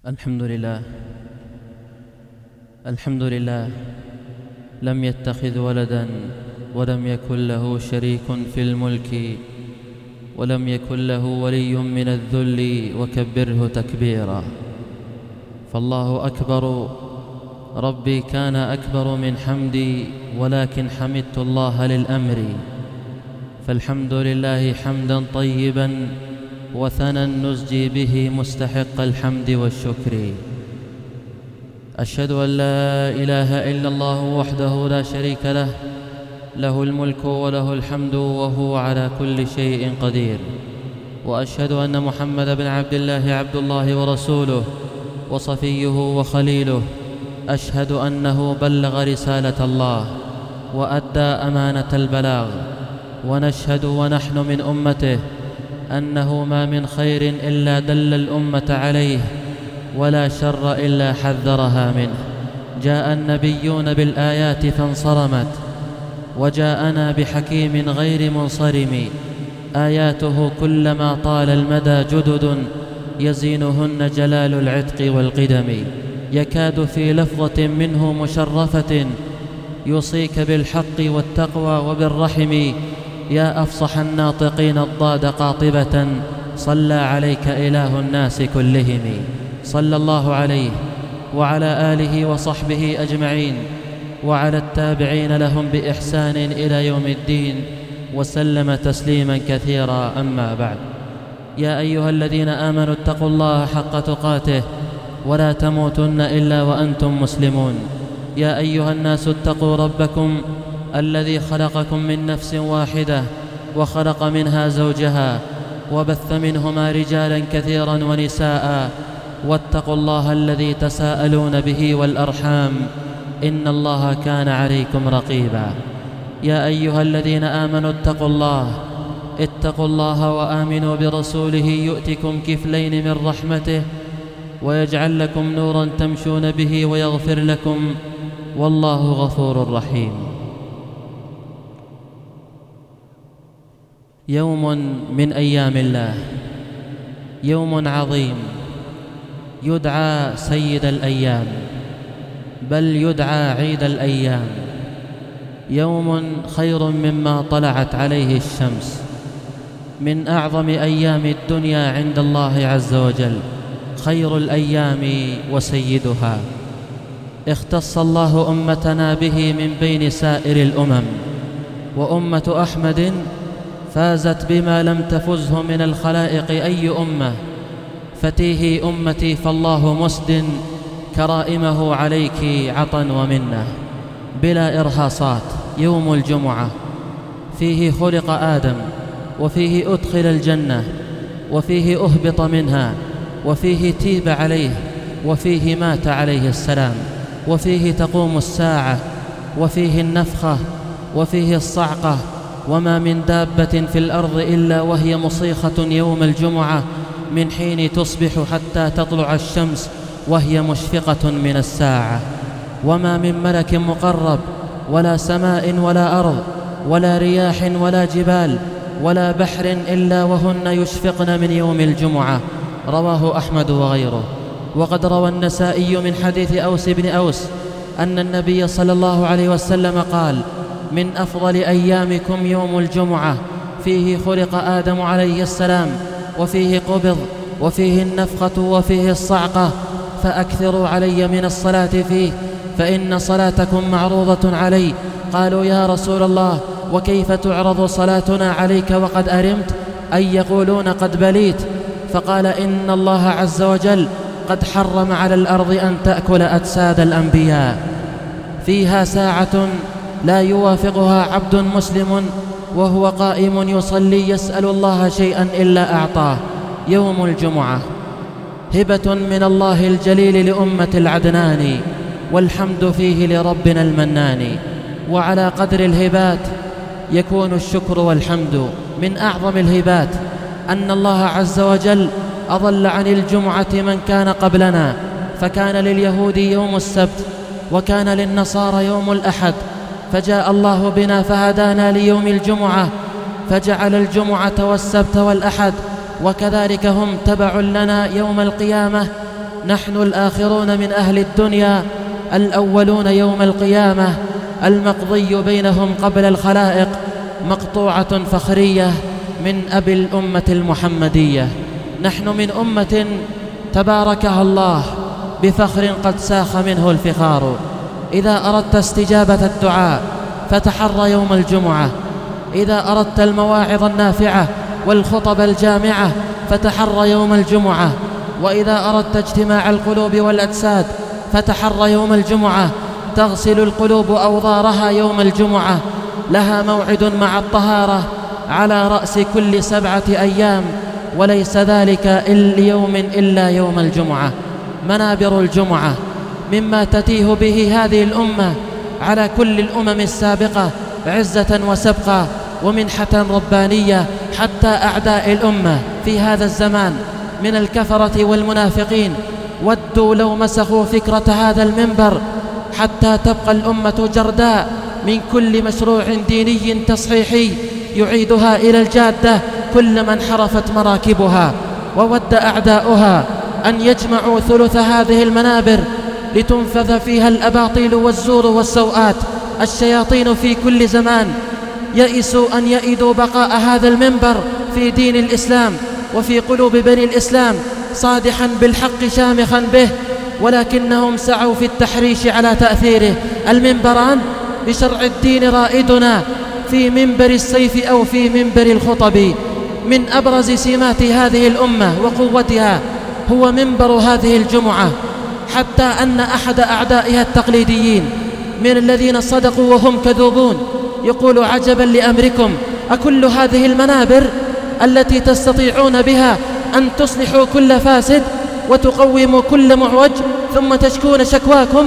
الحمد لله. الحمد لله لم يتخذ ولدا ولم يكن له شريك في الملك ولم يكن له ولي من الذل وكبره تكبيرا. فالله أكبر. ربي كان أكبر من حمدي، ولكن حمدت الله للأمر. فالحمد لله حمدا طيبا وثنى نزجي به مستحق الحمد والشكر. أشهد أن لا إله إلا الله وحده لا شريك له، له الملك وله الحمد وهو على كل شيء قدير. وأشهد أن محمد بن عبد الله عبد الله ورسوله وصفيه وخليله. أشهد أنه بلغ رسالة الله وأدى أمانة البلاغ. ونشهد ونحن من أمته أنه ما من خير إلا دل الأمة عليه، ولا شر إلا حذرها منه. جاء النبيون بالآيات فانصرمت، وجاءنا بحكيم غير منصرم. آياته كلما طال المدى جدد، يزينهن جلال العتق والقدم. يكاد في لفظة منه مشرفة يوصيك بالحق والتقوى وبالرحم. يا أفصح الناطقين الضاد قاطبة، صلى عليك إله الناس كلهم. صلى الله عليه وعلى آله وصحبه أجمعين، وعلى التابعين لهم بإحسان إلى يوم الدين، وسلم تسليما كثيرا. أما بعد، يا أيها الذين آمنوا اتقوا الله حق تقاته ولا تموتن إلا وأنتم مسلمون. يا أيها الناس اتقوا ربكم الذي خلقكم من نفس واحدة، وخلق منها زوجها، وبث منهما رجالا كثيرا ونساء. واتقوا الله الذي تساءلون به والأرحام، إن الله كان عليكم رقيبا. يا أيها الذين آمنوا اتقوا الله وآمنوا برسوله يؤتكم كفلين من رحمته، ويجعل لكم نورا تمشون به ويغفر لكم، والله غفور رحيم. يوم من أيام الله، يوم عظيم يدعى سيد الأيام، بل يدعى عيد الأيام. يوم خير مما طلعت عليه الشمس، من أعظم أيام الدنيا عند الله عز وجل، خير الأيام وسيدها. اختص الله أمتنا به من بين سائر الأمم، وأمة أحمد فازت بما لم تفزه من الخلائق أي أمة. فتيه أمتي فالله مسد كرائمه عليك عطا ومنه بلا إرهاصات. يوم الجمعة فيه خلق آدم، وفيه أدخل الجنة، وفيه أهبط منها، وفيه تيب عليه، وفيه مات عليه السلام، وفيه تقوم الساعة، وفيه النفخة، وفيه الصعقة. وما من دابة في الأرض إلا وهي مصيخة يوم الجمعة، من حين تصبح حتى تطلع الشمس وهي مشفقة من الساعة. وما من ملك مقرب، ولا سماء ولا أرض، ولا رياح ولا جبال، ولا بحر إلا وهن يشفقن من يوم الجمعة. رواه أحمد وغيره. وقد روى النسائي من حديث أوس بن أوس أن النبي صلى الله عليه وسلم قال: من أفضل أيامكم يوم الجمعة، فيه خلق آدم عليه السلام، وفيه قبض، وفيه النفخة، وفيه الصعقة، فأكثروا علي من الصلاة فيه، فإن صلاتكم معروضة علي. قالوا: يا رسول الله، وكيف تعرض صلاتنا عليك وقد أرمت؟ أي يقولون قد بليت؟ فقال: إن الله عز وجل قد حرم على الأرض أن تأكل أجساد الأنبياء. فيها ساعة لا يوافقها عبد مسلم وهو قائم يصلي يسأل الله شيئا إلا أعطاه. يوم الجمعة هبة من الله الجليل لأمة العدنان، والحمد فيه لربنا المنان. وعلى قدر الهبات يكون الشكر والحمد. من أعظم الهبات أن الله عز وجل أضل عن الجمعة من كان قبلنا، فكان لليهود يوم السبت، وكان للنصارى يوم الأحد، فجاء الله بنا فهدانا ليوم الجمعة، فجعل الجمعة والسبت والأحد، وكذلك هم تبع لنا يوم القيامة نحن الآخرون من أهل الدنيا الأولون يوم القيامة، المقضي بينهم قبل الخلائق، مقطوعة فخرية من أبي الأمة المحمدية. نحن من أمة تباركها الله بفخر قد ساخ منه الفخار. إذا أردت استجابة الدعاء فتحر يوم الجمعة، إذا أردت المواعظ النافعة والخطب الجامعة فتحر يوم الجمعة، وإذا أردت اجتماع القلوب والأجساد فتحر يوم الجمعة. تغسل القلوب أوضارها يوم الجمعة، لها موعد مع الطهارة على رأس كل 7 أيام، وليس ذلك ليوم إلا يوم الجمعة. منابر الجمعة مما تتيه به هذه الأمة على كل الأمم السابقة عزة وسبقا ومنحة ربانية، حتى أعداء الأمة في هذا الزمان من الكفرة والمنافقين ودوا لو مسخوا فكرة هذا المنبر حتى تبقى الأمة جرداء من كل مشروع ديني تصحيحي يعيدها إلى الجادة كلما انحرفت مراكبها. وود أعداؤها أن يجمعوا ثلث هذه المنابر لتنفذ فيها الأباطيل والزور والسوءات. الشياطين في كل زمان يئسوا أن يئدوا بقاء هذا المنبر في دين الإسلام وفي قلوب بني الإسلام صادحا بالحق شامخا به، ولكنهم سعوا في التحريش على تأثيره. المنبران بشرع الدين رائدنا في منبر السيف أو في منبر الخطب. من أبرز سمات هذه الأمة وقوتها هو منبر هذه الجمعة، حتى أن أحد أعدائها التقليديين من الذين صدقوا وهم كذوبون يقول: عجبا لأمركم، أكل هذه المنابر التي تستطيعون بها أن تصلحوا كل فاسد وتقوموا كل معوج ثم تشكون شكواكم؟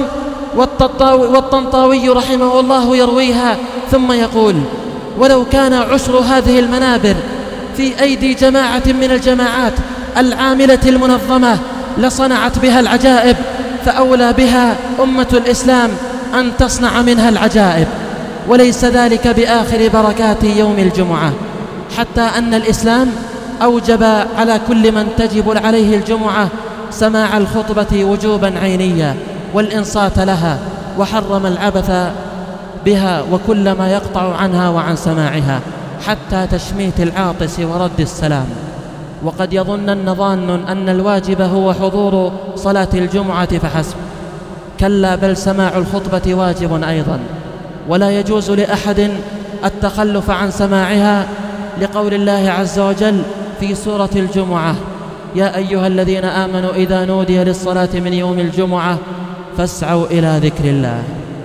والطنطاوي رحمه الله يرويها ثم يقول: ولو كان عشر هذه المنابر في أيدي جماعة من الجماعات العاملة المنظمة لصنعت بها العجائب، فأولى بها أمة الإسلام أن تصنع منها العجائب، وليس ذلك بآخر بركات يوم الجمعة. حتى أن الإسلام أوجب على كل من تجب عليه الجمعة سماع الخطبة وجوبا عينيا والإنصات لها، وحرم العبث بها وكل ما يقطع عنها وعن سماعها، حتى تشميت العاطس ورد السلام. وقد يظنن ظان أن الواجب هو حضور صلاة الجمعة فحسب، كلا، بل سماع الخطبة واجب أيضا، ولا يجوز لأحد التخلف عن سماعها، لقول الله عز وجل في سورة الجمعة: يا أيها الذين آمنوا إذا نودي للصلاة من يوم الجمعة فاسعوا إلى ذكر الله.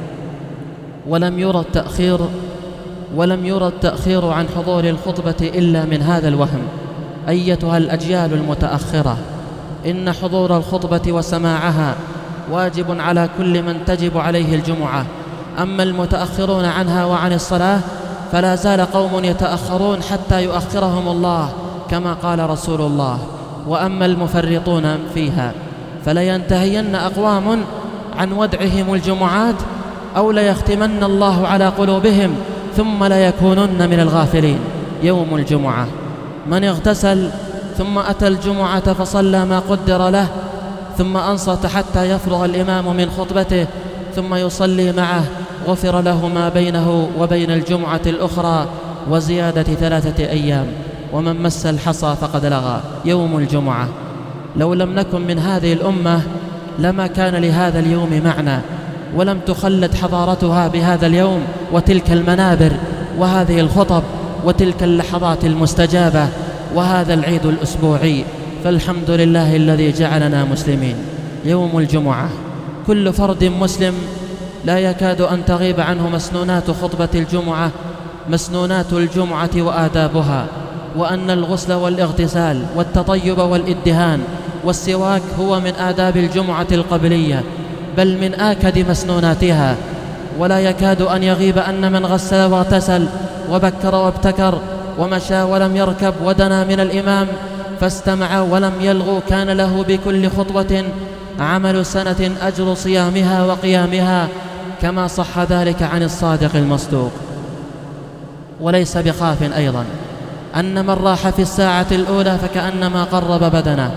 ولم يرى التأخير عن حضور الخطبة إلا من هذا الوهم. أيتها الأجيال المتأخرة، إن حضور الخطبة وسماعها واجب على كل من تجب عليه الجمعة. أما المتأخرون عنها وعن الصلاة فلا زال قوم يتأخرون حتى يؤخرهم الله كما قال رسول الله. وأما المفرطون فيها فلينتهين أقوام عن ودعهم الجمعات أو ليختمن الله على قلوبهم ثم ليكونن من الغافلين. يوم الجمعة من اغتسل ثم أتى الجمعة فصلى ما قدر له ثم أنصت حتى يفرغ الإمام من خطبته ثم يصلي معه غفر له ما بينه وبين الجمعة الأخرى وزيادة 3 أيام. ومن مس الحصى فقد لغى. يوم الجمعة لو لم نكن من هذه الأمة لما كان لهذا اليوم معنى، ولم تخلد حضارتها بهذا اليوم وتلك المنابر وهذه الخطب وتلك اللحظات المستجابة وهذا العيد الأسبوعي. فالحمد لله الذي جعلنا مسلمين. يوم الجمعة كل فرد مسلم لا يكاد أن تغيب عنه مسنونات خطبة الجمعة، مسنونات الجمعة وآدابها، وأن الغسل والاغتسال والتطيب والإدهان والسواك هو من آداب الجمعة القبلية، بل من آكد مسنوناتها. ولا يكاد أن يغيب أن من غسل واغتسل وبكر وابتكر ومشى ولم يركب ودنا من الإمام فاستمع ولم يلغو كان له بكل خطبة عمل سنة أجر صيامها وقيامها، كما صح ذلك عن الصادق المصدوق. وليس بخاف أيضا أن من راح في الساعة الأولى فكأنما قرب بدنه،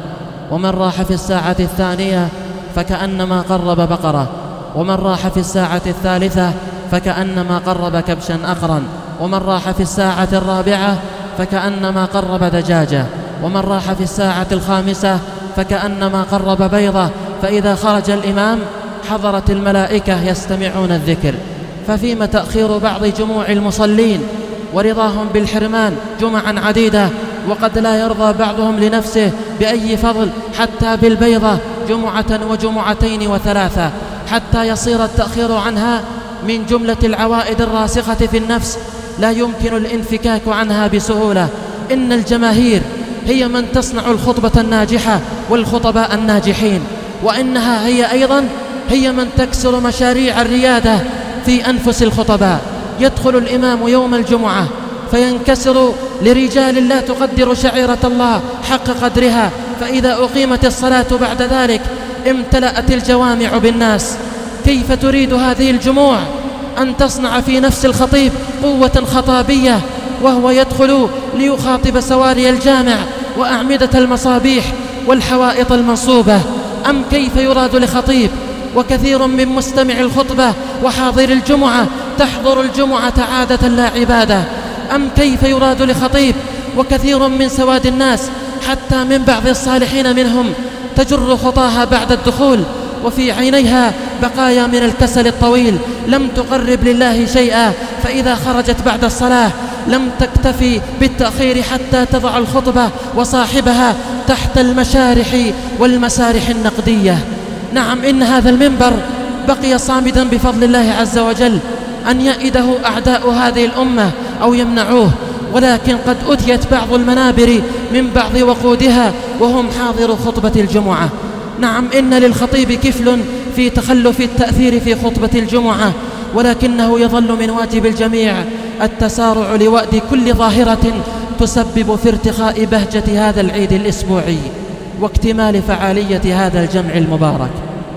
ومن راح في الساعة الثانية فكأنما قرب بقرة، ومن راح في الساعة الثالثة فكأنما قرب كبشا أقرا، ومن راح في الساعة الرابعة فكأنما قرب دجاجة، ومن راح في الساعة الخامسة فكأنما قرب بيضة. فإذا خرج الإمام حضرت الملائكة يستمعون الذكر. ففيم تأخير بعض جموع المصلين ورضاهم بالحرمان جمعا عديدة، وقد لا يرضى بعضهم لنفسه بأي فضل حتى بالبيضة جمعة وجمعتين وثلاثة، حتى يصير التأخير عنها من جملة العوائد الراسخة في النفس لا يمكن الانفكاك عنها بسهولة. إن الجماهير هي من تصنع الخطبة الناجحة والخطباء الناجحين، وإنها هي أيضا هي من تكسر مشاريع الريادة في أنفس الخطباء. يدخل الإمام يوم الجمعة فينكسر لرجال لا تقدر شعيرة الله حق قدرها، فإذا أقيمت الصلاة بعد ذلك امتلأت الجوامع بالناس. كيف تريد هذه الجموع أن تصنع في نفس الخطيب قوة خطابية وهو يدخل ليخاطب سواري الجامع وأعمدة المصابيح والحوائط المنصوبة؟ أم كيف يراد لخطيب وكثير من مستمع الخطبة وحاضر الجمعة تحضر الجمعة عادة لا عبادة؟ أم كيف يراد لخطيب وكثير من سواد الناس حتى من بعض الصالحين منهم تجر خطاها بعد الدخول وفي عينيها بقايا من الكسل الطويل لم تقرب لله شيئا، فإذا خرجت بعد الصلاة لم تكتفي بالتأخير حتى تضع الخطبة وصاحبها تحت المشارح والمسارح النقدية. نعم، إن هذا المنبر بقي صامدا بفضل الله عز وجل أن يئده أعداء هذه الأمة أو يمنعوه، ولكن قد أتيت بعض المنابر من بعض وقودها وهم حاضر خطبة الجمعة. نعم، إن للخطيب كفل في تخلف التأثير في خطبة الجمعة، ولكنه يظل من واجب الجميع التسارع لوأد كل ظاهرة تسبب في ارتخاء بهجة هذا العيد الأسبوعي واكتمال فعالية هذا الجمع المبارك.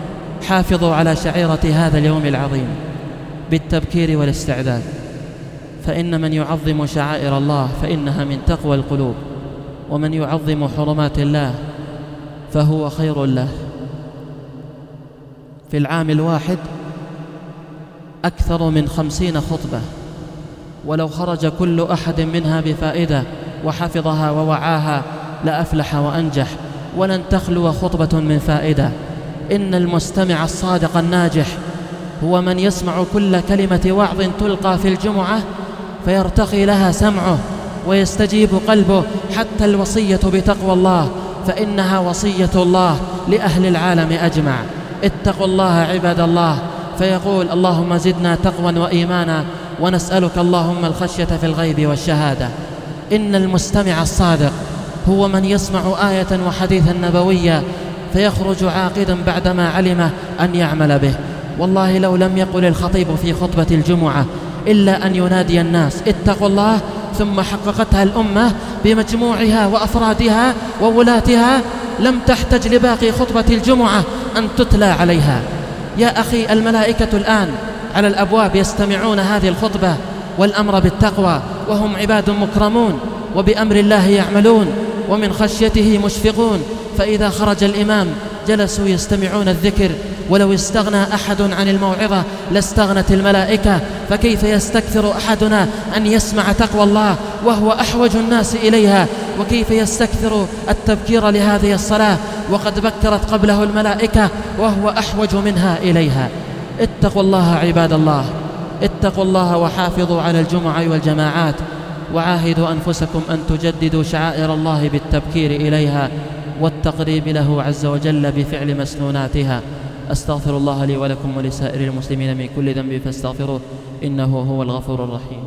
حافظوا على شعيرة هذا اليوم العظيم بالتبكير والاستعداد، فإن من يعظم شعائر الله فإنها من تقوى القلوب، ومن يعظم حرمات الله فهو خير له. في العام الواحد أكثر من 50 خطبة، ولو خرج كل أحد منها بفائدة وحفظها ووعاها لأفلح وأنجح، ولن تخلو خطبة من فائدة. إن المستمع الصادق الناجح هو من يسمع كل كلمة وعظ تلقى في الجمعة فيرتقي لها سمعه ويستجيب قلبه، حتى الوصية بتقوى الله فإنها وصية الله لأهل العالم أجمع. اتقوا الله عباد الله، فيقول اللهم زدنا تقوى وإيمانا ونسألك اللهم الخشية في الغيب والشهادة. إن المستمع الصادق هو من يسمع آية وحديثا نبويا فيخرج عاقدا بعدما علم أن يعمل به. والله لو لم يقل الخطيب في خطبة الجمعة إلا أن ينادي الناس اتقوا الله ثم حققتها الأمة بمجموعها وأفرادها وولاتها لم تحتج لباقي خطبة الجمعة أن تتلى عليها. يا أخي، الملائكة الآن على الأبواب يستمعون هذه الخطبة والأمر بالتقوى، وهم عباد مكرمون وبأمر الله يعملون ومن خشيته مشفقون. فإذا خرج الإمام جلسوا يستمعون الذكر، ولو استغنى أحد عن الموعظة لاستغنت الملائكة، فكيف يستكثر أحدنا أن يسمع تقوى الله وهو أحوج الناس إليها؟ وكيف يستكثر التبكير لهذه الصلاة وقد بكرت قبله الملائكة وهو أحوج منها إليها؟ اتقوا الله عباد الله، اتقوا الله وحافظوا على الجمع والجماعات، وعاهدوا أنفسكم أن تجددوا شعائر الله بالتبكير إليها والتقريب له عز وجل بفعل مسنوناتها. أستغفر الله لي ولكم ولسائر المسلمين من كل ذنب فاستغفروه إنه هو الغفور الرحيم.